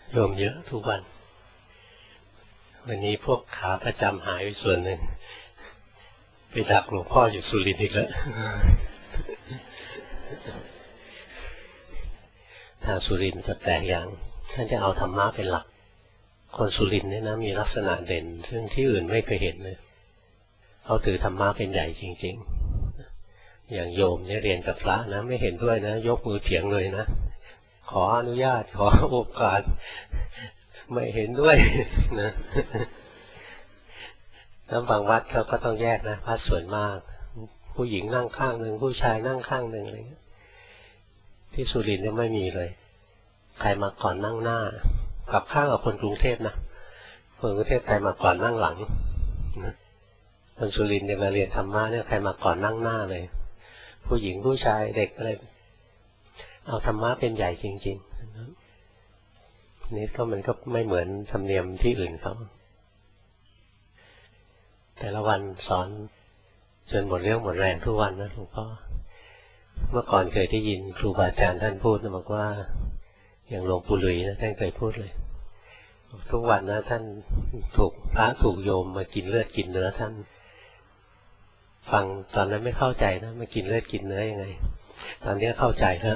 โยมเยอะทุกวันวันนี้พวกขาประจำหายไปส่วนหนึ่งไปดักหลวงพ่ออยู่สุรินทร์อีกแล้วทางสุรินทร์จะแปลกอย่างท่านจะเอาธรรมะเป็นหลักคนสุรินทร์เนี่ยนะมีลักษณะเด่นซึ่งที่อื่นไม่เคยเห็นเลยเขาถือธรรมะเป็นใหญ่จริงๆอย่างโยมเนี่ยเรียนกับพระนะไม่เห็นด้วยนะยกมือเถียงเลยนะขออนุญาตขอโอกาสไม่เห็นด้วยนะแล้วบางวัดเขาก็ต้องแยกนะวัดส่วนมากผู้หญิงนั่งข้างหนึ่งผู้ชายนั่งข้างหนึ่งอะไรเงี้ยที่สุรินทร์เนี่ยไม่มีเลยใครมาก่อนนั่งหน้ากับข้างกับคนกรุงเทพนะคนกรุงเทพใครมาก่อนนั่งหลังนะคนสุรินทร์เนี่ยมาเรียนธรรมะเนี่ยใครมาก่อนนั่งหน้าเลยผู้หญิงผู้ชายเด็กอะไรเอาธรรมะเป็นใหญ่จริงๆนี่ก็มันก็ไม่เหมือนธรรมเนียมที่อื่นเขาแต่ละวันสอนจนหมดเรื่องหมดแรงทุกวันนะหลวงพ่อเมื่อก่อนเคยได้ยินครูบาอาจารย์ท่านพูดนะบอกว่าอย่างหลวงปู่หลุยนะท่านเคยพูดเลยทุกวันนะท่านถูกพระถูกโยมมากินเลือดกินเนื้อท่านฟังตอนนั้นไม่เข้าใจนะมากินเลือดกินเนื้อยังไงตอนนี้เข้าใจแล้ว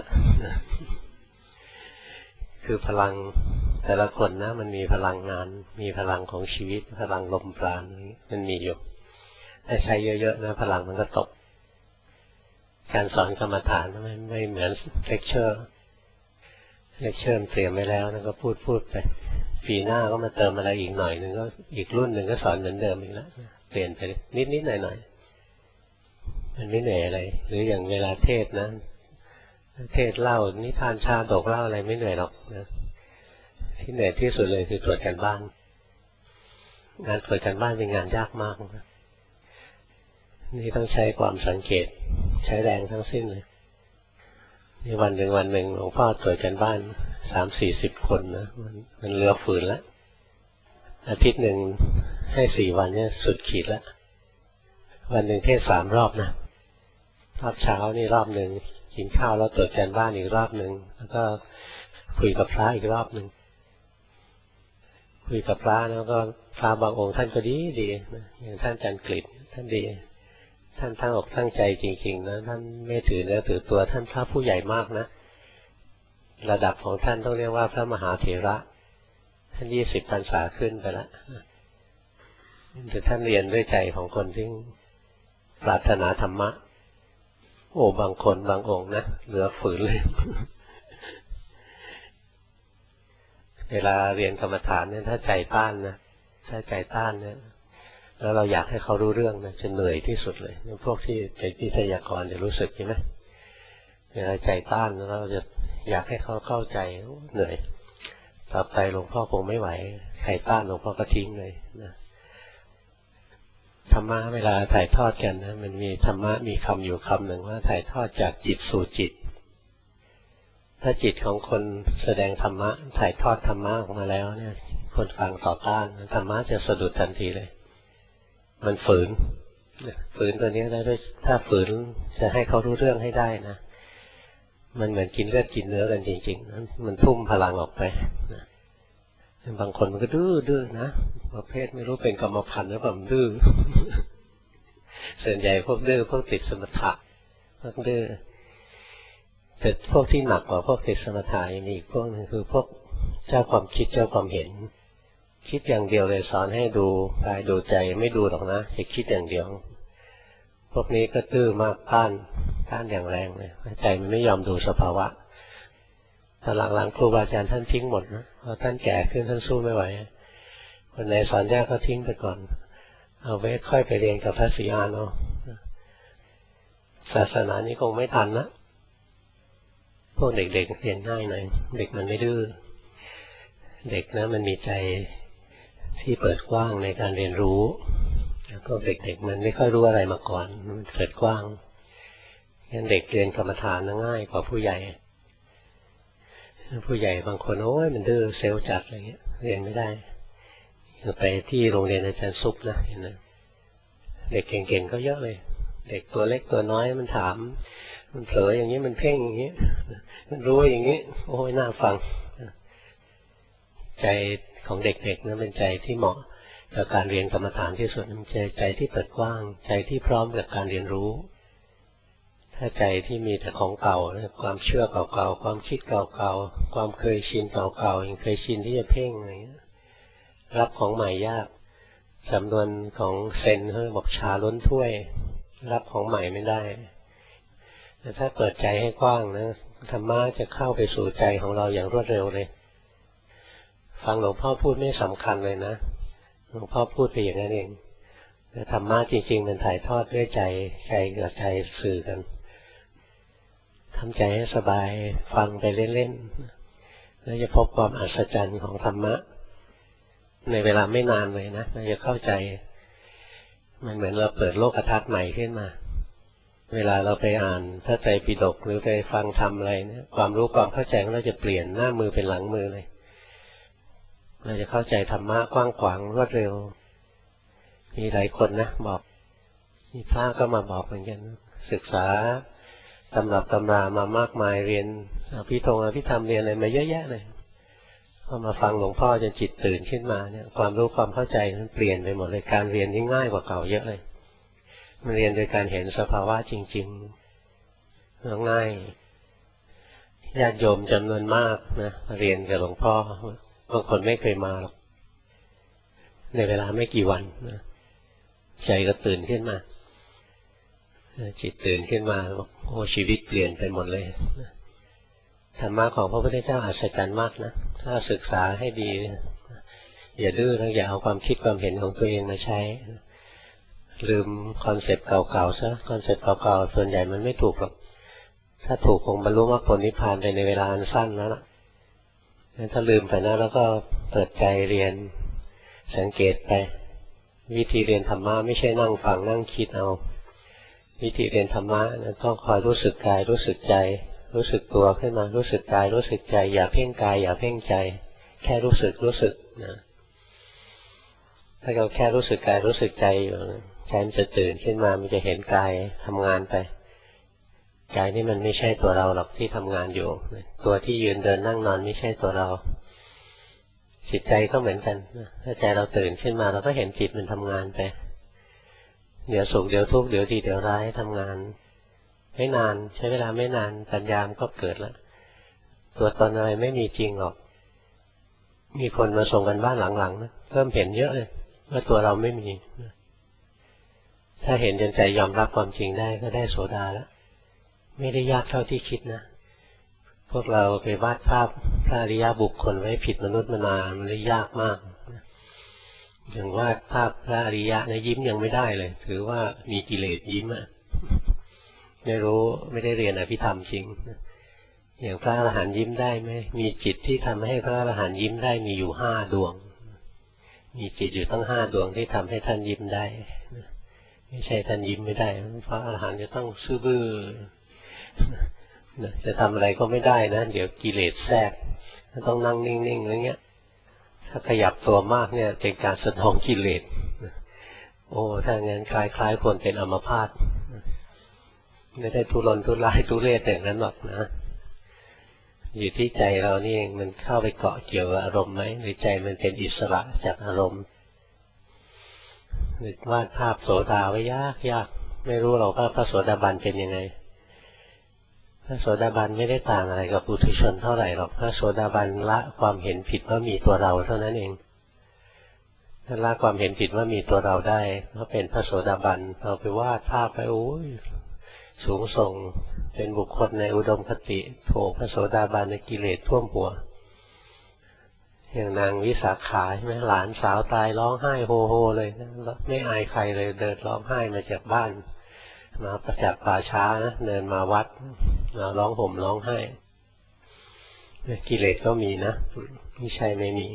คือพลังแต่ละคนนะมันมีพลังงานมีพลังของชีวิตพลังลมปราณมันมีอยู่ถ้าใช้เยอะๆนะพลังมันก็ตกการสอนกรรมฐานไม่เหมือนเลคเชอร์เตรียมไว้แล้วก็พูดไปปีหน้าก็มาเติมอะไรอีกหน่อยนึงก็อีกรุ่นหนึ่งก็สอนเหมือนเดิมอีกแล้วเปลี่ยนไปนิดหน่อยมันไม่เหนื่อยอะไรหรืออย่างเวลาเทศนะเทศเล่านิทานชาดกเล่าอะไรไม่เหนื่อยหรอกนะที่เหนื่อยที่สุดเลยคือตรวจการบ้านงานตรวจการบ้านเป็นงานยากมากนะนี่ต้องใช้ความสังเกตใช้แรงทั้งสิ้นเลยนี่วันหนึ่งหลวงพ่อตรวจการบ้าน30-40 คนนะมันเหลือฝืนแล้วอาทิตย์หนึ่งให้4 วันเนี่ยสุดขีดแล้ววันหนึ่งเทศ3 รอบนะรอบเช้านี่รอบหนึ่งกินข้าวแล้วตรวจการบ้านอีกรอบหนึ่งแล้วก็คุยกับพระอีกรอบหนึ่งคุยกับพระแล้วก็พระบางองค์ท่านก็ดีนะอย่างท่านจันกฤษท่านดีท่านตั้งอกตั้งใจจริงๆนะท่านไม่ถือเนื้อถือตัวท่านพระผู้ใหญ่มากนะระดับของท่านต้องเรียกว่าพระมหาเถระท่าน20 พรรษาขึ้นไปแล้วแต่ท่านเรียนด้วยใจของคนที่ปรารถนาธรรมะโอ้บางคนบางองค์นะเหลือฝืนเลยเวลาเรียนกรรมฐานเนี่ยถ้าใจต้านนะถ้าใจต้านเนี่ยแล้วเราอยากให้เขารู้เรื่องนะจะเหนื่อยที่สุดเลยพวกที่เป็นวิทยากรจะรู้สึกใช่ไหมเวลาใจต้านแล้วเราจะอยากให้เขาเข้าใจเหนื่อยต่อไปหลวงพ่อคงไม่ไหวใครต้านหลวงพ่อก็ทิ้งเลยนะธรรมะเวลาถ่ายทอดกันนะมันมีธรรมะมีคำอยู่คำหนึ่งว่าถ่ายทอดจากจิตสู่จิตถ้าจิตของคนแสดงธรรมะถ่ายทอดธรรมะออกมาแล้วเนี่ยคนฟังต่อต้านธรรมะจะสะดุดทันทีเลยมันฝืนตัวนี้ได้ด้วยถ้าฝืนจะให้เขารู้เรื่องให้ได้นะมันเหมือนกินเลือดกินเนื้อกันจริงๆมันทุ่มพลังออกไปนะบางคนมันก็ดื้อนะประเภทไม่รู้เป็นกรรมพันธุ์หรือเปล่าดื้อส่วนใหญ่พวกดื้อพวกติดสมถะพวกดื้อแต่พวกที่หนักกว่าพวกติดสมถะมีอีกพวกนึงคือพวกเจ้าความคิดเจ้าความเห็นคิดอย่างเดียวเลยสอนให้ดูกายดูใจไม่ดูหรอกนะจะคิดอย่างเดียวพวกนี้ก็ดื้อมากต้านอย่างแรงเลยใจมันไม่ยอมดูสภาวะตอนหลังๆครูบาอาจารย์ท่านทิ้งหมดนะพอท่านแก่ขึ้นท่านสู้ไม่ไหวคนไหนสอนยากก็ทิ้งไปก่อนเอาไว้ค่อยไปเรียนกับพระศรีอานเอาศาสนานี้คงไม่ทันนะพวกเด็กๆเรียนง่ายหน่อยเด็กมันไม่ดื้อเด็กนะมันมีใจที่เปิดกว้างในการเรียนรู้แล้วก็เด็กๆมันไม่ค่อยรู้อะไรมาก่อนมันเปิดกว้างงั้นเด็กเรียนกรรมฐานง่ายกว่าผู้ใหญ่บางคนโอ้ยมันดื้อเซลล์จัดอะไรเงี้ยเรียนไม่ได้ไปที่โรงเรียนอาจารย์ซุปนะเห็นไหมเด็กเก่งๆก็เยอะเลยเด็กตัวเล็กตัวน้อยมันถามมันเผลออย่างนี้มันเพ่งอย่างนี้มันรู้อย่างนี้โอ้ยน่าฟังใจของเด็กๆนั้นเป็นใจที่เหมาะกับการเรียนกรรมฐานที่สุดมันใจที่เปิดกว้างใจที่พร้อมกับการเรียนรู้ถ้าใจที่มีแต่ของเก่าความเชื่อเก่าๆความคิดเก่าๆความเคยชินเก่าๆยังเคยชินที่จะเพ่งอะไรเงี้ยรับของใหม่ยากสำนวนของเซนเขาบอกชาล้นถ้วยรับของใหม่ไม่ได้แต่ถ้าเปิดใจให้กว้างนะธรรมะจะเข้าไปสู่ใจของเราอย่างรวดเร็วเลยฟังหลวงพ่อพูดไม่สำคัญเลยนะหลวงพ่อพูดไปอย่างนั้นเองแต่ธรรมะจริงๆมันถ่ายทอดด้วยใจกับใจสื่อกันทำใจให้สบายฟังไปเล่นๆแล้วจะพบความอัศจรรย์ของธรรมะในเวลาไม่นานเลยนะเราจะเข้าใจมันเหมือนเราเปิดโลกทัศน์ใหม่ขึ้นมาเวลาเราไปอ่านพระไตรปิฎกหรือไปฟังธรรมอะไรเนี่ยความรู้ความเข้าใจของเราจะเปลี่ยนหน้ามือเป็นหลังมือเลยเราจะเข้าใจธรรมะกว้างขวางรวดเร็วมีหลายคนนะบอกมีพระก็มาบอกเหมือนกันศึกษาตำรับตำรามามากมายเรียนอภิธรรมเรียนอะไรมาเยอะแยะเลยพอมาฟังหลวงพ่อจนจิตตื่นขึ้นมาเนี่ยความรู้ความเข้าใจนั้นเปลี่ยนไปหมดเลยการเรียนนี่ง่ายกว่าเก่าเยอะเลยมันเรียนโดยการเห็นสภาวะจริงๆแล้วง่ายญาติโยมจำนวนมากนะเรียนกับหลวงพ่อบางคนไม่เคยมาหรอกในเวลาไม่กี่วันนะใจก็ตื่นขึ้นมาจิตตื่นขึ้นมาโอ้ชีวิตเปลี่ยนไปหมดเลยธรรมะของพระพุทธเจ้าอัศจรรย์มากนะถ้าศึกษาให้ดีอย่าดื้อแล้วอย่าเอาความคิดความเห็นของตัวเองมาใช้ลืมคอนเซ็ปต์เก่าๆซะคอนเซ็ปต์เก่าๆส่วนใหญ่มันไม่ถูกหรอกถ้าถูกคงบรรลุมรรคผลนิพพานไปในเวลาอันสั้นแล้วล่ะถ้าลืมไปนะแล้วก็เปิดใจเรียนสังเกตไปวิธีเรียนธรรมะไม่ใช่นั่งฟังนั่งคิดเอาวิธีเรียนธรรมะต้องคอยรู้สึกกายรู้สึกใจรู้สึกตัวขึ้นมารู้สึกกายรู้สึกใจอย่าเพ่งกายอย่าเพ่งใจแค่รู้สึกนะถ้าเราแค่รู้สึกกายรู้สึกใจอยู่ใจมันจะตื่นขึ้นมามันจะเห็นกายทำงานไปกายนี่มันไม่ใช่ตัวเราหรอกที่ทำงานอยู่ตัวที่ยืนเดินนั่งนอนไม่ใช่ตัวเราจิตใจก็เหมือนกันถ้าใจเราตื่นขึ้นมาเราก็เห็นจิตมันทำงานไปเดี๋ยวสุขเดี๋ยวทุกข์เดี๋ยวดีเดี๋ยวร้ายทำงานไม่นานใช้เวลาไม่นานปัญญามันก็เกิดแล้วตัวตนอะไรไม่มีจริงหรอกมีคนมาส่งกันบ้านหลังๆนะเริ่มเห็นเยอะเลยว่าตัวเราไม่มีถ้าเห็นจนใจยอมรับความจริงได้ก็ได้โสดาแล้วไม่ได้ยากเท่าที่คิดนะพวกเราไปวาดภาพพระอริยบุคคลไว้ผิดมนุษย์มนามันเลยยากมากอย่างวาดภาพพระอริยะนะยิ้มยังไม่ได้เลยถือว่ามีกิเลสยิ้มอ่ะไม่รู้ไม่ได้เรียนอภิธรรมจริงอย่างพระอรหันต์ยิ้มได้ไหมมีจิตที่ทำให้พระอรหันต์ยิ้มได้มีอยู่5 ดวงมีจิตอยู่ตั้ง5 ดวงที่ทำให้ท่านยิ้มได้ไม่ใช่ท่านยิ้มไม่ได้พระอรหันต์จะต้องซื่อบื้อจะทำอะไรก็ไม่ได้นะเดี๋ยวกิเลสแทรกต้องนั่งนิ่งๆอะไรเงี้ยถ้าขยับตัวมากเนี่ยเป็นการสะท้อนกิเลสโอ้ถ้างั้นคล้ายๆคนเป็นอัมพาตไม่ได้ทุรนทุรายทุเรศอย่างนั้นหรอกนะอยู่ที่ใจเรานี่เองมันเข้าไปเกาะเกี่ยวกับอารมณ์ไหมหรือใจมันเป็นอิสระจากอารมณ์วาดภาพโสดาไว้ยากไม่รู้หรอกว่าพระโสดาบันเป็นยังไงพระโสดาบันไม่ได้ต่างอะไรกับปุถุชนเท่าไหร่หรอกพระโสดาบันละความเห็นผิดว่ามีตัวเราเท่านั้นเองถ้าละความเห็นผิดว่ามีตัวเราได้ก็เป็นพระโสดาบันเราไปวาดภาพไปโอ้ยสูงส่งเป็นบุคคลในอุดมคติโถพระโสดาบันในกิเลสท่วมหัวอย่างนางวิสาขาใช่ไหมหลานสาวตายร้องไห้โฮโฮเลยไม่อายใครเลยเดินร้องไห้มาจากบ้านมาประจักษ์ป่าช้านะเดินมาวัดมาร้องห่มร้องไห้กิเลสก็มีนะไม่ใช่ไม่มี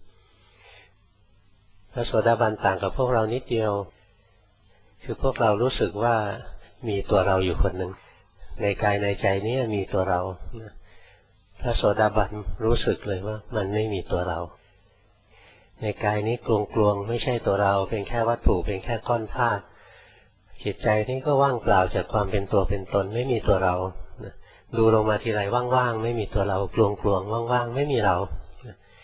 พระโสดาบันต่างกับพวกเรานิดเดียวคือพวกเรารู้สึกว่ามีตัวเราอยู่คนหนึ่งในกายในใจนี้มีตัวเราพระโสดาบันรู้สึกเลยว่ามันไม่มีตัวเราในกายนี้กลวงๆไม่ใช่ตัวเราเป็นแค่วัตถุเป็นแค่ก้อนธาตุจิตใจนี้ก็ว่างเปล่าจากความเป็นตัวเป็นตนไม่มีตัวเราดูลงมาทีไรว่างๆไม่มีตัวเรากลวงๆว่างๆไม่มีเรา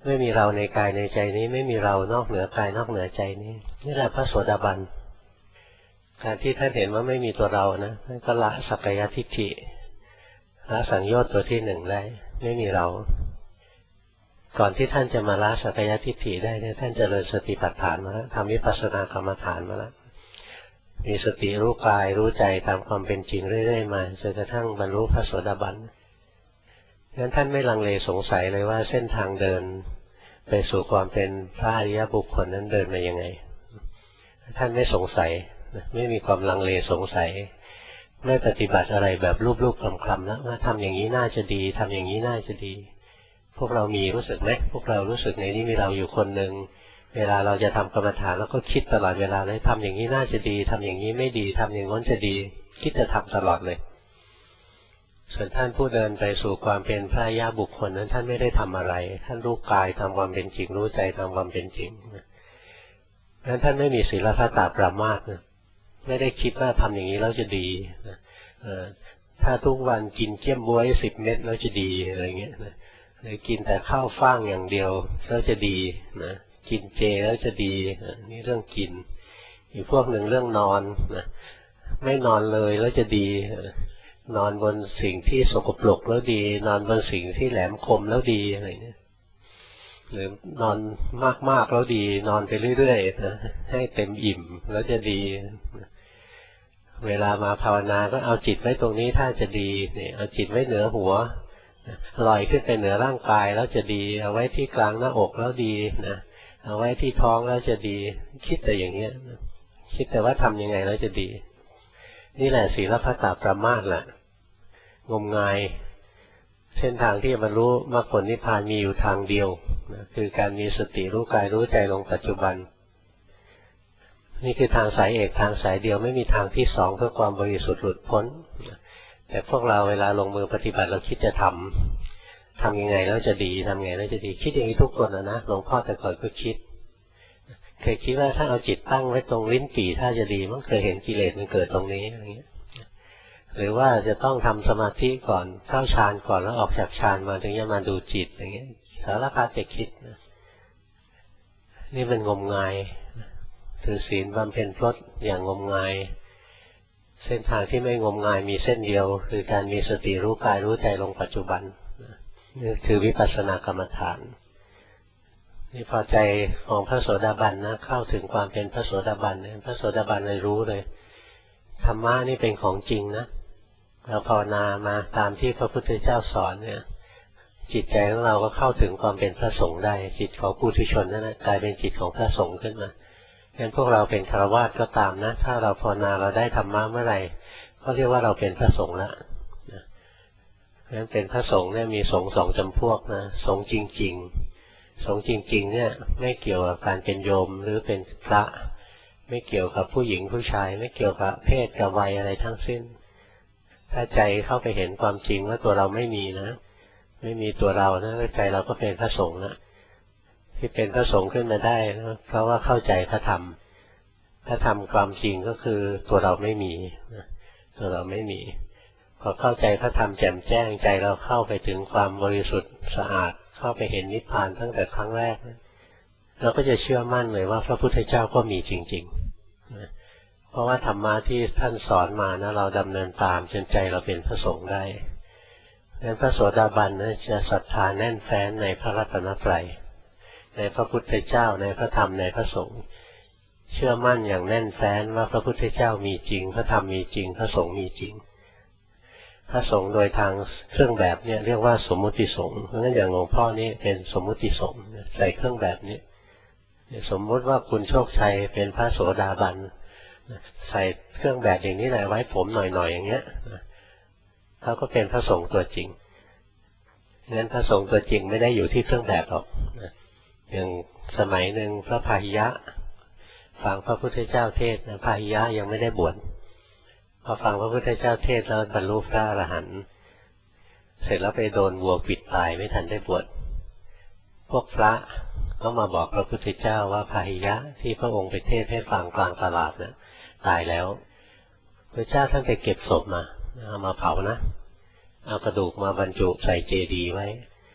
ไม่มีเราในกายในใจนี้ไม่มีเรานอกเหนือกายนอกเหนือใจนี้นี่แหละพระโสดาบันการที่ท่านเห็นว่าไม่มีตัวเรานะท่านก็ละสักกายทิฏฐิละสังโยชน์ตัวที่หนึ่งได้ไม่มีเราก่อนที่ท่านจะมาละสักกายทิฏฐิได้เนี่ยท่านเจริญสติปัฏฐานมาแล้วทำวิปัสสนากรรมฐานมาแล้วมีสติรู้กายรู้ใจตามความเป็นจริงเรื่อยๆมาจนกระทั่งบรรลุพระโสดาบันงั้นท่านไม่ลังเลสงสัยเลยว่าเส้นทางเดินไปสู่ความเป็นพระอริยบุคคลนั้นเดินมายังไงท่านไม่สงสัยไม่มีความลังเลสงสัยไม่ปฏิบัติอะไรแบบรูปๆคลำๆแล้วว่าทำอย่างนี้น่าจะดีทำอย่างนี้น่าจะดีพวกเรามีรู้สึกไหมพวกเรารู้สึกในนี้มีเราอยู่คนหนึ่งเวลาเราจะทำกรรมฐานแล้วก็คิดตลอดเวลาเลยทำอย่างนี้น่าจะดีทำอย่างนี้ไม่ดีทำอย่างนั้นจะดีคิดจะทำตลอดเลยส่วนท่านผู้เดินไปสู่ความเป็นพระอริยบุคคลนั้นท่านไม่ได้ทำอะไรท่านรู้กายทำความเป็นจริงรู้ใจทำความเป็นจริงนั้นท่านไม่มีศีลพัตตปรามาสนะไม่ได้คิดว่าทำอย่างนี้แล้วจะดีถ้าทุกวันกินเกี๊ยมบ๊วย10 เม็ดแล้วจะดีอะไรเงี้ยหรือกินแต่ข้าวฟ่างอย่างเดียวแล้วจะดีนะกินเจแล้วจะดีนี่เรื่องกินอีกพวกหนึ่งเรื่องนอนนะไม่นอนเลยแล้วจะดีนอนบนสิ่งที่สกปรกแล้วดีนอนบนสิ่งที่แหลมคมแล้วดีอะไรเนี่ยหรือนอนมากๆแล้วดีนอนไปเรื่อยๆนะให้เต็มอิ่มแล้วจะดีเวลามาภาวนาก็เอาจิตไว้ตรงนี้ถ้าจะดีเนี่ยเอาจิตไว้เหนือหัวลอยขึ้นไปเหนือร่างกายแล้วจะดีเอาไว้ที่กลางหน้าอกแล้วดีนะเอาไว้ที่ท้องแล้วจะดีคิดแต่อย่างเงี้ยคิดแต่ว่าทำยังไงแล้วจะดีนี่แหละศีลพัตตปรามาสแหละงมงายเส้นทางที่จะบรรลุมรรคผลนิพพานมีอยู่ทางเดียวนะคือการมีสติรู้กายรู้ใจลงปัจจุบันนี่คือทางสายเอกทางสายเดียวไม่มีทางที่สองเพื่อความบริสุทธิ์หลุดพ้นแต่พวกเราเวลาลงมือปฏิบัติเราคิดจะทำยังไงแล้วจะดีทำยังไงแล้วจะดีคิดอย่างนี้ทุกคนนะหลวงพ่อแต่ก่อนก็คิดเคยคิดว่าถ้าเอาจิตตั้งไว้ตรงลิ้นปี่ถ้าจะดีมันเคยเห็นกิเลสมันเกิดตรงนี้อะไรเงี้ยหรือว่าจะต้องทำสมาธิก่อนเข้าฌานก่อนแล้วออกจากฌานมาถึงจะมาดูจิตอย่างเงี้ยสารพัดจะคิดนะนี่เป็นงมงายถือศีลบำเพ็ญพรตอย่างงมงายเส้นทางที่ไม่งมงายมีเส้นเดียวคือการมีสติรู้กายรู้ใจลงปัจจุบันนี่คือวิปัสสนากรรมฐานนี่พอใจของพระโสดาบันนะเข้าถึงความเป็นพระโสดาบันเนี่ยพระโสดาบันเลยรู้เลยธรรมะนี่เป็นของจริงนะเราภาวนามาตามที่พระพุทธเจ้าสอนเนี่ยจิตใจของเราก็เข้าถึงความเป็นพระสงฆ์ได้จิตของปุถุชนนั่นแหละกลายเป็นจิตของพระสงฆ์ขึ้นมางั้นพวกเราเป็นฆราวาสก็ตามนะถ้าเราภาวนาเราได้ธรรมะเมื่อไหร่ก็เรียกว่าเราเป็นพระสงฆ์ละงั้นเป็นพระสงฆ์เนี่ยมีสงฆ์สองจำพวกนะสงฆ์จริงๆสงฆ์จริงๆเนี่ยไม่เกี่ยวกับการเป็นโยมหรือเป็นพระไม่เกี่ยวกับผู้หญิงผู้ชายไม่เกี่ยวกับเพศกับวัยอะไรทั้งสิ้นถ้าใจเข้าไปเห็นความจริงว่าตัวเราไม่มีนะไม่มีตัวเรานะใจเราก็เป็นพระสงฆ์นะที่เป็นพระสงฆ์ขึ้นมาได้นะเพราะว่าเข้าใจพระธรรมพระธรรมความจริงก็คือตัวเราไม่มีตัวเราไม่มีพอเข้าใจพระธรรมแจ่มแจ้งใจเราเข้าไปถึงความบริสุทธิ์สะอาดเข้าไปเห็นนิพพานตั้งแต่ครั้งแรกเราก็จะเชื่อมั่นเลยว่าพระพุทธเจ้าก็มีจริงๆเพราะว่าธรรมะที่ท่านสอนมานะเราดำเนินตามจนใจเราเป็นพระสงฆ์ได้ดังนั้นพระโสดาบันนะจะศรัทธาแน่นแฟ้นในพระรัตนตรัยในพระพุทธเจ้าในพระธรรมในพระสงฆ์เชื่อมั่นอย่างแน่นแฟ้นว่าพระพุทธเจ้ามีจริงพระธรรมมีจริงพระสงฆ์มีจริงพระสงฆ์โดยทางเครื่องแบบเนี่ยเรียกว่าสมมุติสงฆ์เพราะฉะนั้นอย่างหลวงพ่อนี่เป็นสมมุติสงฆ์ใส่เครื่องแบบนี้สมมุติว่าคุณโชคชัยเป็นพระโสดาบันใส่เครื่องแบบอย่างนี้แหละไว้ผมหน่อยๆ อย่างเงี้ยเขาก็เป็นพระสงฆ์ตัวจริงงั้นพระสงฆ์ตัวจริงไม่ได้อยู่ที่เครื่องแบบหรอกอย่างสมัยหนึ่งพระพาหิยะฟังพระพุทธเจ้าเทศน์พาหิยะยังไม่ได้บวชพอฟังพระพุทธเจ้าเทศน์แล้วบรรลุพระอรหันต์เสร็จแล้วไปโดนวัวปิดตายไม่ทันได้บวชพวกพระก็มาบอกพระพุทธเจ้าว่าพาหิยะที่พระองค์ไปเทศน์ให้ฟังกลางตลาดนะตายแล้วพระเจ้าท่านไปเก็บศพมาเอามาเผานะเอากระดูกมาบรรจุใส่เจดีย์ไว้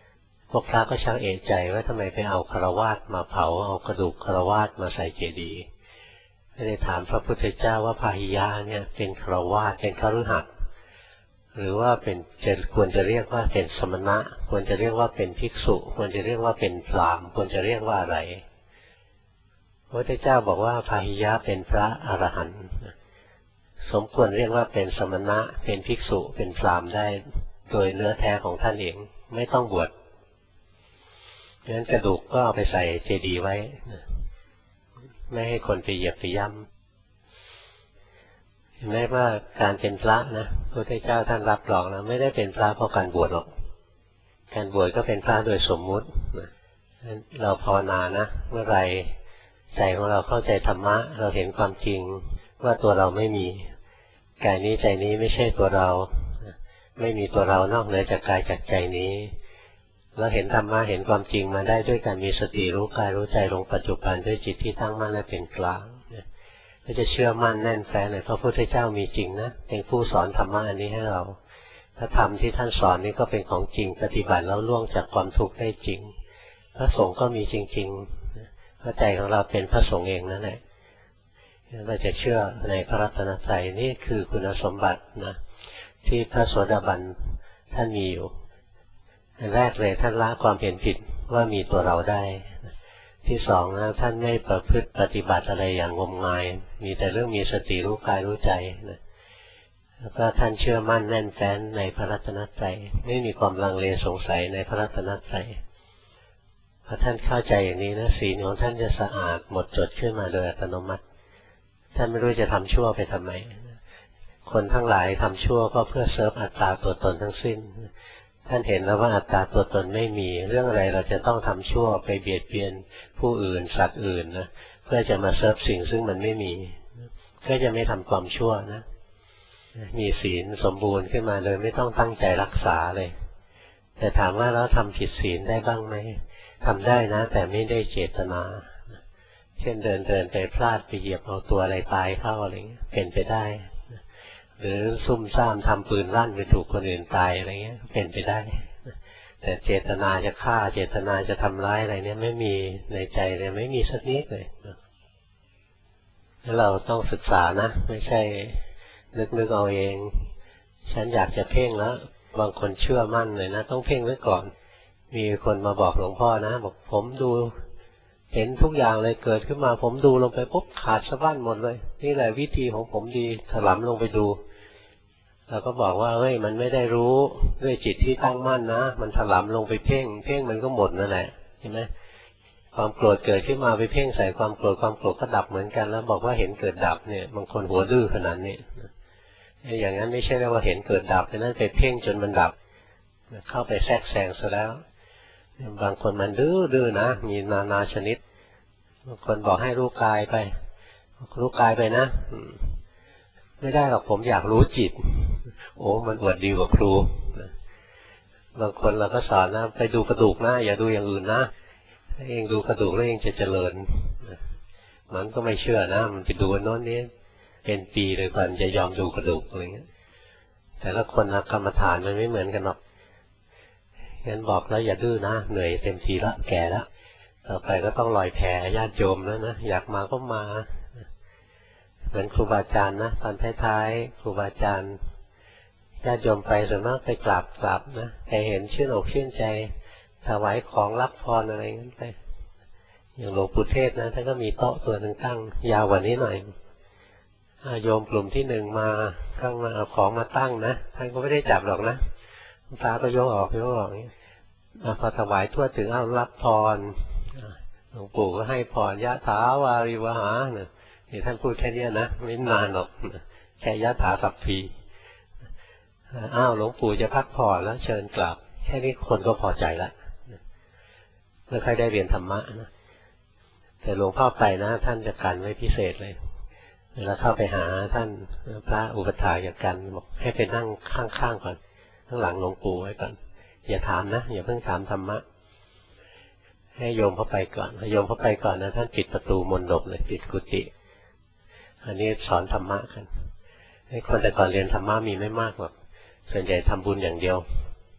พวกพระก็ชักเอะใจว่าทำไมไปเอาฆราวาสมาเผาเอากระดูกฆราวาสมาใส่เจดีย์ก็เลยถามพระพุทธเจ้าว่าพาหิยะเนี่ยเป็นฆราวาสเป็นคฤหัสถ์หรือว่าควรจะเรียกว่าเป็นสมณะควรจะเรียกว่าเป็นภิกษุควรจะเรียกว่าเป็นพราหมณ์ควรจะเรียกว่าอะไรพระพุทธเจ้าบอกว่าพาหิยะเป็นพระอรหันต์สมควรเรียกว่าเป็นสมณะเป็นภิกษุเป็นพราหมณ์ได้โดยเนื้อแท้ของท่านเองไม่ต้องบวชงั้นกระดูกก็เอาไปใส่เจดีย์ไว้ไม่ให้คนไปเหยียบไปย่ำเห็นไหมว่าการเป็นพระนะพระพุทธเจ้าท่านรับรองแล้วไม่ได้เป็นพระเพราะการบวชหรอกการบวชก็เป็นพระโดยสมมุติเราภาวนานะเมื่อไรใจของเราเข้าใจธรรมะเราเห็นความจริงว่าตัวเราไม่มีกายนี้ใจนี้ไม่ใช่ตัวเราไม่มีตัวเรานอกเหนือจากกายจากใจนี้เราเห็นธรรมะเห็นความจริงมาได้ด้วยการมีสติรู้กายรู้ใจลงปัจจุบันด้วยจิตที่ตั้งมั่นและเป็นกลางก็จะเชื่อมั่นแน่นแฟ้นเลยพระพุทธเจ้ามีจริงนะเป็นผู้สอนธรรมะอันนี้ให้เราพระธรรมที่ท่านสอนนี้ก็เป็นของจริงปฏิบัติแล้วล่วงจากความทุกข์ได้จริงพระสงฆ์ก็มีจริงๆพระใจของเราเป็นพระสงฆ์เองนั่นแหละเราจะเชื่อในพระรัตนตรัยนี่คือคุณสมบัตินะที่พระโสดาบันท่านมีอยู่อันแรกเลยท่านละความเห็นผิดว่ามีตัวเราได้ที่สองนะท่านไม่ประพฤติปฏิบัติอะไรอย่างงมงายมีแต่เรื่องมีสติรู้กายรู้ใจนะแล้วก็ท่านเชื่อมั่นแน่นแฟ้นในพระรัตนตรัยไม่มีความลังเลสงสัยในพระรัตนตรัยพอท่านเข้าใจอย่างนี้นะศีลของท่านจะสะอาดหมดจดขึ้นมาโดยอัตโนมัติท่านไม่รู้จะทำชั่วไปทำไมคนทั้งหลายทำชั่วก็เพื่อเซิร์ฟอัตตาตัวตนทั้งสิ้นท่านเห็นแล้วว่าอัตตาตัวตนไม่มีเรื่องอะไรเราจะต้องทำชั่วไปเบียดเบียนผู้อื่นสัตว์อื่นนะเพื่อจะมาเซิร์ฟสิ่งซึ่งมันไม่มีก็จะไม่ทำความชั่วนะมีศีลสมบูรณ์ขึ้นมาเลยไม่ต้องตั้งใจรักษาเลยแต่ถามว่าเราทำผิดศีลได้บ้างไหมทำได้นะแต่ไม่ได้เจตนาเช่นเดินไปพลาดไปเหยียบเอาตัวอะไรตายเข้าอะไรเงี้ยเป็นไปได้หรือซุ่มซ่ามทำปืนลั่นไปถูกคนอื่นตายอะไรเงี้ยเป็นไปได้แต่เจตนาจะฆ่าเจตนาจะทำร้ายอะไรเนี่ยไม่มีในใจเลยไม่มีสักนิดเลยแล้วเราต้องศึกษานะไม่ใช่นึกเอาเองฉันอยากจะเพ่งแล้วบางคนเชื่อมั่นเลยนะต้องเพ่งไว้ก่อนมีคนมาบอกหลวงพ่อนะบอกผมดูเห็นทุกอย่างเลยเกิดขึ้นมาผมดูลงไปปุ๊บขาดสะบั้นหมดเลยนี่แหละวิธีของผมดีถลำลงไปดูเราก็บอกว่าเฮ้ยมันไม่ได้รู้ด้วยจิตที่ตั้งมั่นนะมันถลำลงไปเพ่งมันก็หมดนั่นแหละเห็นไหมความโกรธเกิดขึ้นมาไปเพ่งใส่ความโกรธก็ดับเหมือนกันแล้วบอกว่าเห็นเกิดดับเนี่ยบางคนหัวดื้อขนาดนี้อย่างนั้นไม่ใช่เรียกว่าเห็นเกิดดับแต่นั่นไปเพ่งจนมันดับเข้าไปแทรกแซงซะแล้วบางคนมันดื้อนะมีนานาชนิดบางคนบอกให้รู้กายไปนะไม่ได้หรอกผมอยากรู้จิตโอ้มันอวดดีกว่าครูบางคนเราก็สอนนะไปดูกระดูกนะอย่าดูอย่างอื่นนะถ้าเองดูกระดูกแล้วเองจะเจริญมันก็ไม่เชื่อนะมันไปดูโน้นนี้เป็นปีเลยก่อนจะยอมดูกระดูกอะไรเงี้ยแต่ละคนกรรมฐานมันไม่เหมือนกันหรอกงั้นบอกแล้วอย่าดื้อนะเหนื่อยเต็มทีละแก่แล้วต่อไปก็ต้องลอยแพญาติโยมแล้วนะอยากมาก็มาเหมือนครูบาอาจารย์นะตอนท้ายๆครูบาอาจารย์ญาติโยมไปส่วนมากไปกราบนะใครเห็นชื่นอกชื่นใจถวายของรับพรอะไรงั้นไปอย่างหลวงปู่เทศนะท่านก็มีโต๊ะตัวหนึ่งตั้งยาวกว่านี้หน่อยโยมกลุ่มที่หนึ่งมาข้างมาเอาของมาตั้งนะท่านก็ไม่ได้จับหรอกนะตาก็ยกออกพอถวายทั่วถึงเอารับพรหลวงปู่ก็ให้พรยะถาวาริวหาเนี่ยท่านพูดแค่นี้นะไม่นานหรอกแค่ยะถาสัพพีหลวงปู่จะพักผ่อนแล้วเชิญกลับแค่นี้คนก็พอใจแล้วไม่ค่อยได้เรียนธรรมะนะแต่หลวงพ่อไปนะท่านจะกันไว้พิเศษเลยเวลาเข้าไปหาท่านพระอุปถากจะกันบอกให้ไปนั่งข้างๆก่อนข้างหลังหลวงปู่ไว้ก่อนอย่าถามนะอย่าเพิ่งถามธรรมะให้โยมเข้าไปก่อนโยมเข้าไปก่อนนะท่านปิดประตูมณฑปเลยปิดกุฏิอันนี้สอนธรรมะกันให้คนแต่ก่อนเรียนธรรมะมีไม่มากหรอกส่วนใหญ่ทำบุญอย่างเดียว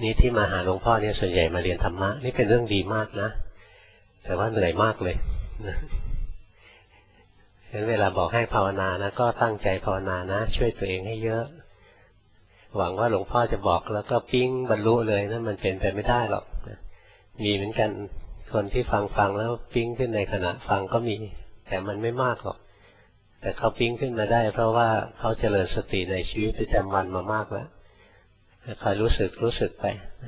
นี่ที่มาหาหลวงพ่อเนี่ยส่วนใหญ่มาเรียนธรรมะนี่เป็นเรื่องดีมากนะแต่ว่าเหนื่อยมากเลยฉะนั้นเวลาบอกให้ภาวนานะก็ตั้งใจภาวนานะช่วยตัวเองให้เยอะหวังว่าหลวงพ่อจะบอกแล้วก็ปิ้งบรรลุเลยนะมันเป็นไปไม่ได้หรอกมีเหมือนกันคนที่ฟังแล้วปิ้งขึ้นในขณะฟังก็มีแต่มันไม่มากหรอกแต่เขาปิ้งขึ้นมาได้เพราะว่าเขาเจริญสติในชีวิตประจำวันมามากแล้วคอยรู้สึกไป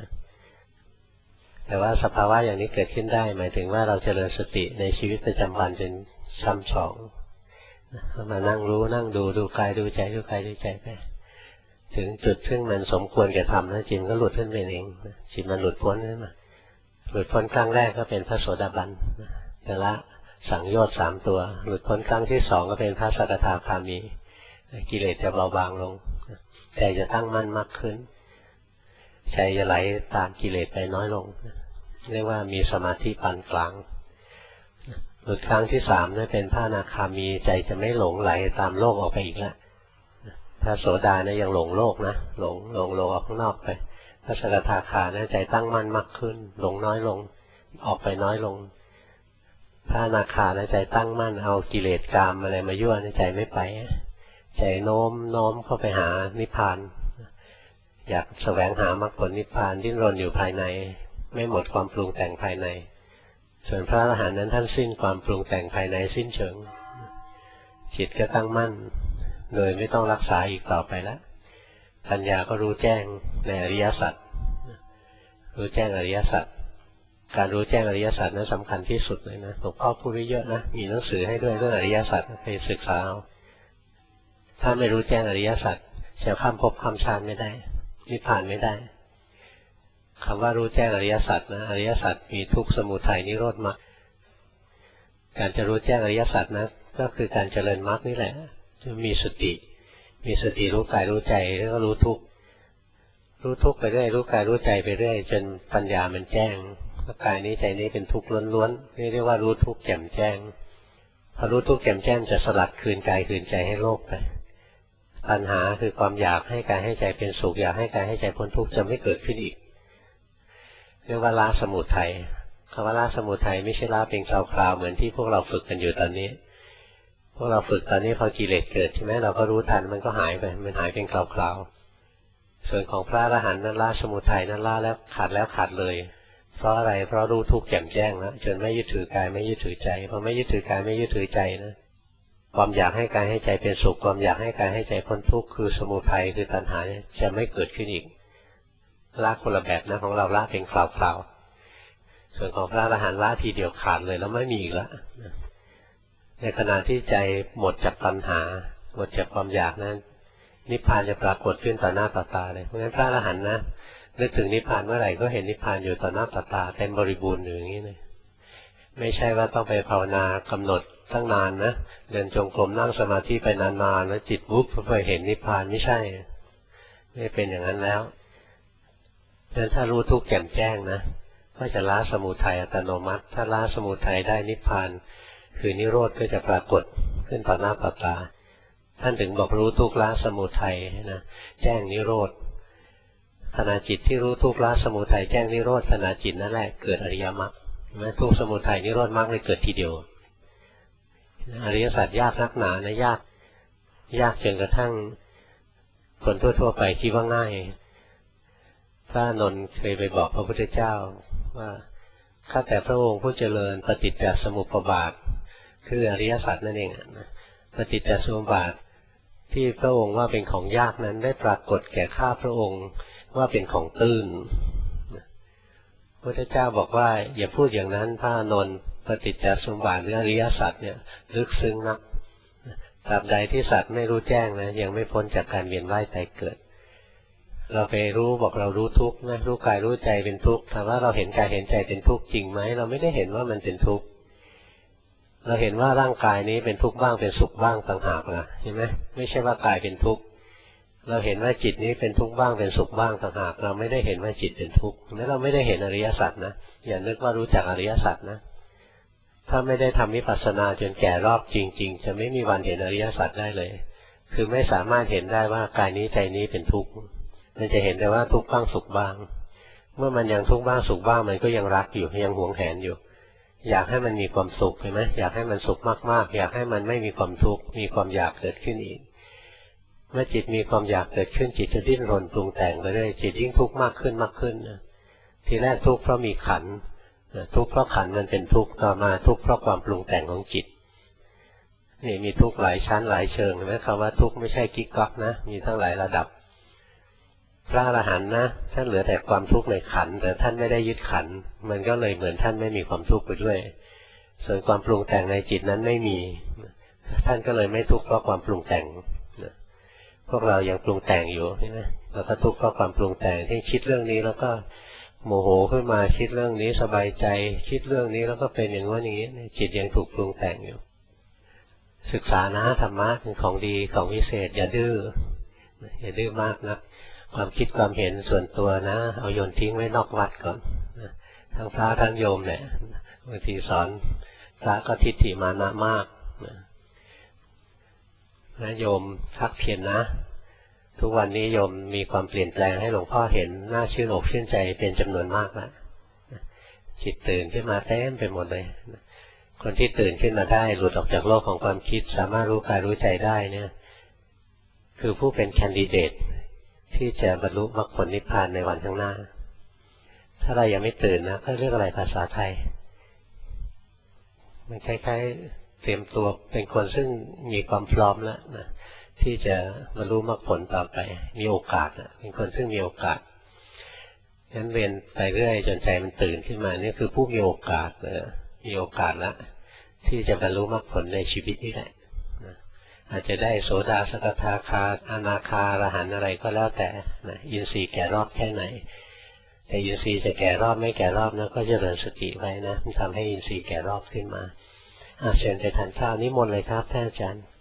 แต่ว่าสภาวะอย่างนี้เกิดขึ้นได้หมายถึงว่าเราเจริญสติในชีวิตประจำวันจนช่ำชองมานั่งรู้นั่งดูกายดูใจดูกายดูใจไปถึงจุดซึ่งมันสมควรแก่ทำนะจิตก็หลุดขึ้นไปเองจิตมันหลุดพ้นขึ้นมาหลุดพ้นครั้งแรกก็เป็นพระโสดาบันแต่ละสังโยชน์3 ตัวหลุดพ้นครั้งที่2ก็เป็นพระสกทาคามีกิเลสจะเบาบางลงใจจะตั้งมั่นมากขึ้นใจจะไหลตามกิเลสไปน้อยลงเรียกว่ามีสมาธิปานกลางหลุดครั้งที่3นั่นเป็นพระอนาคามีใจจะไม่หลงไหลตามโลกออกไปอีกแล้วพระโสดาเนี่ยยังหลงโลกนะหลงออกข้างนอกไปพระสกทาคาเนี่ยใจตั้งมั่นมากขึ้นหลงน้อยลงออกไปน้อยลงพระอนาคาเนี่ยใจตั้งมั่นเอากิเลสกามอะไรมายั่วใจไม่ไปใจโน้มเข้าไปหานิพพานอยากแสวงหามรรคผลนิพพานดิ้นรนอยู่ภายในไม่หมดความปรุงแต่งภายในส่วนพระอรหันต์นั้นท่านสิ้นความปรุงแต่งภายในสิ้นเชิงจิตก็ตั้งมั่นโดยไม่ต้องรักษาอีกต่อไปแล้วปัญญาก็รู้แจ้งในอริยสัจรู้แจ้งอริยสัจการรู้แจ้งอริยสัจนั้นสำคัญที่สุดเลยนะหลวงพ่อพูดไว้เยอะนะมีหนังสือให้ด้วยเรื่องอริยสัจไปศึกษาเอาถ้าไม่รู้แจ้งอริยสัจจะข้ามภพข้ามชาติไม่ได้นิพพานไม่ได้คำว่ารู้แจ้งอริยสัจนะอริยสัจมีทุกข์สมุทัยนิโรธมรรคการจะรู้แจ้งอริยสัจนะก็คือการเจริญมรรคนี่แหละมีสติรู้กายรู้ใจแล้วก็รู้ทุกข์ไปเรื่อยรู้กายรู้ใจไปเรื่อยจนปัญญามันแจ้งว่ากายนี้ใจนี้เป็นทุกข์ล้วนๆนี่เรียกว่ารู้ทุกข์แจ่มแจ้งพอรู้ทุกข์แจ่มแจ้งจะสลัดคืนกายคืนใจให้โลกไปตัณหาคือความอยากให้กายให้ใจเป็นสุขอยากให้กายให้ใจพ้นทุกข์จะไม่เกิดขึ้นอีกเรียกว่าละสมุทัยคำว่าละสมุทัยไม่ใช่ละเป็นคราวๆเหมือนที่พวกเราฝึกกันอยู่ตอนนี้พวกเราฝึกตอนนี้พอกิเลสเกิดใช่ไหมเราก็รู้ทันมันก็หายไปมันหายเป็นคราวๆส่วนของพระอรหันต์นั้นละสมุทัยนั้นละแล้วขาดเลยเพราะอะไรเพราะรู้ทุกข์แจ่มแจ้งแล้วจนไม่ยึดถือกายไม่ยึดถือใจพอไม่ยึดถือกายไม่ยึดถือใจนะความอยากให้กายให้ใจเป็นสุขความอยากให้กายให้ใจพ้นทุกข์คือสมุทัยคือตัณหาจะไม่เกิดขึ้นอีกละคนละแบบนะของเราละเป็นคราวๆส่วนของพระอรหันต์ละทีเดียวขาดเลยแล้วไม่มีอีกแล้วในขณะที่ใจหมดจากตัณหาหมดจากความอยากนั้นนิพพานจะปรากฏขึ้นต่อหน้าต่อตาเลยเพราะฉะนั้นพระอรหันต์นะนึกถึงนิพพานเมื่อไหร่ก็เห็นนิพพานอยู่ต่อหน้าต่อตาเต็มบริบูรณ์อยู่อย่างนี้เลยไม่ใช่ว่าต้องไปภาวนากำหนดตั้งนานนะเดินจงกรมนั่งสมาธิไปนานๆแล้วจิตวุบไปเห็นนิพพานไม่ใช่ไม่เป็นอย่างนั้นแล้วดังนั้นถ้ารู้ทุกข์แจ่มแจ้งนะก็จะละสมุทัยอัตโนมัติถ้าละสมุทัยได้นิพพานคือนิโรธก็จะปรากฏขึ้นต่อหน้าต่อตาท่านถึงบอกรู้ทุกข์ละสมุทัยนะแจ้งนิโรธขณะจิตที่รู้ทุกข์ละสมุทัยแจ้งนิโรธขณะจิตนั่นแหละเกิดอริยมรรคทุกข์สมุทัยนิโรธมรรคเลยเกิดทีเดียวอริยสัจยากนักหนานะยากจนกระทั่งคนทั่วๆไปคิดว่าง่ายพระอานนท์เคยไปบอกพระพุทธเจ้าว่าข้าแต่พระองค์ผู้เจริญปฏิจจสมุปบาทคืออริยสัจนั่นเองปฏิจจสมุปบาทที่พระองค์ว่าเป็นของยากนั้นได้ปรากฏแก่ข้าพระองค์ว่าเป็นของตื้นพระพุทธเจ้าบอกว่าอย่าพูดอย่างนั้นพระอานนท์ปฏิจจสมุปบาทหรืออริยสัจเนี่ยลึกซึ้งนักตราบใดที่สัตว์ไม่รู้แจ้งนะยังไม่พ้นจากการเวียนว่ายตายเกิดเราไปรู้บอกเรารู้ทุกข์นะรู้กายรู้ใจเป็นทุกข์ถามว่าเราเห็นกายเห็นใจเป็นทุกข์จริงไหมเราไม่ได้เห็นว่ามันเป็นทุกข์เราเห็นว่าร่างกายนี้เป็นทุกข์บ้างเป็นสุขบ้างต่างหากนะเห็นไหมไม่ใช่ว่ากายเป็นทุกข์เราเห็นว่าจิตนี้เป็นทุกข์บ้างเป็นสุขบ้างต่างหากเราไม่ได้เห็นว่าจิตเป็นทุกข์นั้นเราไม่ได้เห็นอริยสัจนะอย่านึกว่ารู้จักอริยสัจนะถ้าไม่ได้ทำวิปัสสนาจนแก่รอบจริงๆจะไม่มีวันเห็นอริยสัจได้เลยคือไม่สามารถเห็นได้ว่ากายนี้ใจนี้เป็นทุกข์มันจะเห็นแต่ว่าทุกข์บ้างสุขบ้างเมื่อมันยังทุกข์บ้างสุขบ้างมันก็ยังรักอยู่ยังหวงแหนอยู่อยากให้มันมีความสุขเห็นไหมอยากให้มันสุขมากๆอยากให้มันไม่มีความทุกข์มีความอยากเกิดขึ้นอีกเมื่อจิตมีความอยากเกิดขึ้นจิตจะดิ้นรนปรุงแต่งไปเรื่อยจิตยิ่งทุกข์มากขึ้นมากขึ้นนะทีแรกทุกข์เพราะมีขันธ์ทุกข์เพราะขันธ์มันเป็นทุกข์ต่อมาทุกข์เพราะความปรุงแต่งของจิตนี่มีทุกข์หลายชั้นหลายเชิงเห็นไหมคำว่าทุกข์ไม่ใช่กิ๊กก๊อกนะมีทั้งหลายระดับพระอรหันต์นะท่านเหลือแต่ความทุกข์ในขันธ์แต่ท่านไม่ได้ยึดขันธ์มันก็เลยเหมือนท่านไม่มีความทุกข์ไปด้วยส่วนความปรุงแต่งในจิตนั้นไม่มีท่านก็เลยไม่ทุกข์เพราะความปรุงแต่งพวกเรายังปรุงแต่งอยู่ใช่ไหมเราก็ทุกข์เพราะความปรุงแต่งที่คิดเรื่องนี้แล้วก็โมโหขึ้นมาคิดเรื่องนี้สบายใจคิดเรื่องนี้แล้วก็เป็นอย่างว่าอย่างนี้จิตยังถูกปรุงแต่งอยู่ศึกษานะธรรมะเป็นของดีของวิเศษอย่าดื้อมากนะความคิดความเห็นส่วนตัวนะเอาโยนทิ้งไว้นอกวัดก่อนทั้งพระทั้งโยมเนี่ยบางทีสอนพระก็ทิฏฐิมานะมากนะโยมพักเพียรนะทุกวันนี้โยมมีความเปลี่ยนแปลงให้หลวงพ่อเห็นน่าชื่นอกชื่นใจเป็นจำนวนมากแล้วจิตตื่นขึ้นมาเต็มไปหมดเลยคนที่ตื่นขึ้นมาได้หลุดออกจากโลกของความคิดสามารถรู้กายรู้ใจได้เนี่ยคือผู้เป็นแคนดิเดตที่จะบรรลุมรรคผลนิพพานในวันข้างหน้าถ้าเรายังไม่ตื่นนะก็เรียกอะไรภาษาไทยมันคล้ายๆเตรียมตัวเป็นคนซึ่งมีความพร้อมแล้วนะที่จะบรรลุมรรคผลต่อไปมีโอกาสเป็นคนซึ่งมีโอกาสงั้นเวียนไปเรื่อยจนใจมันตื่นขึ้นมานี่คือผู้มีโอกาสมีโอกาสแล้วที่จะบรรลุมรรคผลในชีวิตนี้แหละอาจจะได้โสดาสกทาคาอนาคาอรหันต์อะไรก็แล้วแต่นะอินทรีย์แก่รอบแค่ไหนแต่อินทรีย์จะแก่รอบไม่แก่รอบนะก็เจริญสติไว้นะมันทำให้อินทรีย์แก่รอบขึ้นมาเชิญไปทานข้าวนิมนต์เลยครับท่านอาจารย์